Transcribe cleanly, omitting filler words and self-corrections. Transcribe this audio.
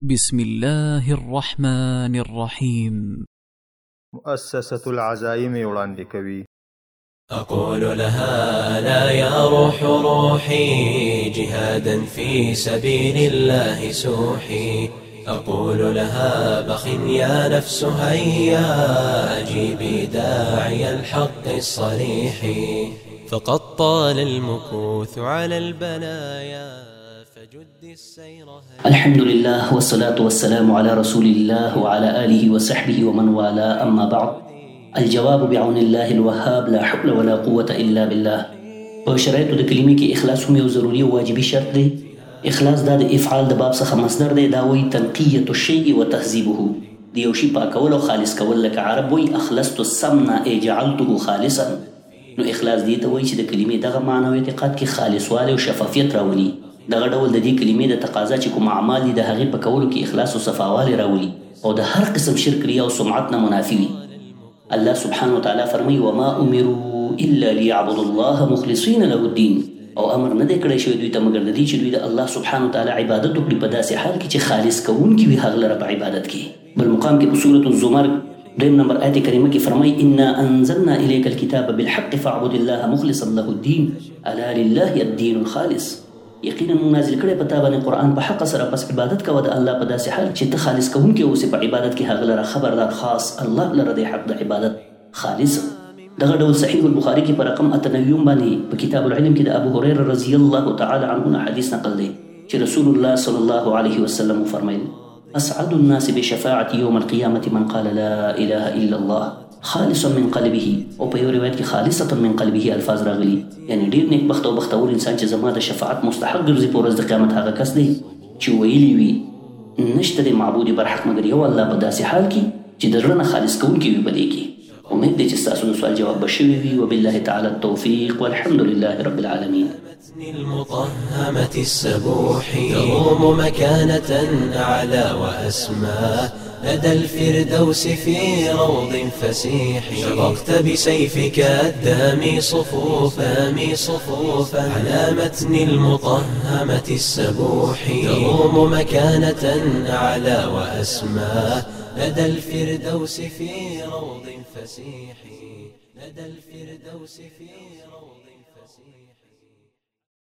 بسم الله الرحمن الرحيم. مؤسسة العزائم وړاندې کوي. أقول لها لا يا روح روحي جهادا في سبيل الله سوحي. أقول لها بخ يا نفس هيا أجيبي داعي الحق الصريح. فقد طال المكوث على البلايا فجد السير. الحمد لله والصلاة والسلام على رسول الله وعلى آله وصحبه ومن والاه، أما بعد. الجواب بعون الله الوهاب، لا حول ولا قوة إلا بالله. په شرایطو د کلمې کې اخلاص هم یو ضروري او واجبي شرط دی. اخلاص دا د افعال د باب څخه مصدر دی. دا وایي تنقیة الشیء وتهذیبه، د یو شي پاکول او خالص کول. لکه عرب وایي اخلصت السمن ای جعلته خالصا. نو اخلاص دې ته وایي چې د کلمې دغه معنی او اعتقاد کې خالصوالی او شفافیت راولي. دغه ډول د دې کلمې د تقاضا چې کوم اعمال دي د هغې په کولو کې اخلاص او صفاوالی راولي او د هر قسم شرک ریا او سمعت نه منافي وي. الله سبحانه وتعالی فرمایي وما امروا الا ليعبدوا الله مخلصین له الدین، او امر نه دی کړی شوی دوی ته مګر د دې چې دوی د الله سبحانه وتعالی عبادت وکړي په داسې حال کې چې خالص کوونکي وي هغه لره په عبادت کې. بل مقام کې په سورة الزمر 2 نمبر آیت کریمه کې فرمایي انا انزلنا الیک الکتاب بالحق فاعبد الله مخلصا له الدین الا لله الدین الخالص. یقینا موږ نازل کړی په تا باندې قرآن په حق سره، پس عبادت کوه د الله په داسې حال چې ته خالص کوونکی اوسې په عبادت کې هغه لره خبردار خاص الله لره دی حق د عبادت خالص. دغه ډول صحیح البخاري کې په رقم 98 باندې په کتاب العلم کې د ابو هريره رضی الله تعالی عنه حدیث نقل دی چې رسول الله صلی الله علیه وسلم فرمایل اسعد الناس بشفاعة يوم القيامة من قال لا اله الا الله خالصا من قلبه، او په یو روایت کې خالصة من قلبه الفاظ راغلي، یعنی ډیر نیک بخت او بختور انسان چې زما د شفاعت مستحق ګرځي په ورځ د قیامت هغه کس دی چې ویلي وي نشته د معبود برحق مګر یو الله په داسې حال کې چې د زړه نه خالص کوونکی وي په دې کې. امید دی چې ستاسو د سوال جواب به شوی وي. وبالله تعالی التوفیق والحمد لله رب العالمین. المطهمة السبوح تروم مكانة أعلى وأسمى لدى الفردوس في روض فسيح. شققت بسيفك الدامي صفوفا على متن المطهمة السبوح تروم مكانة أعلى وأسمى لدى الفردوس في روض فسيح. لدى الفردوس في روض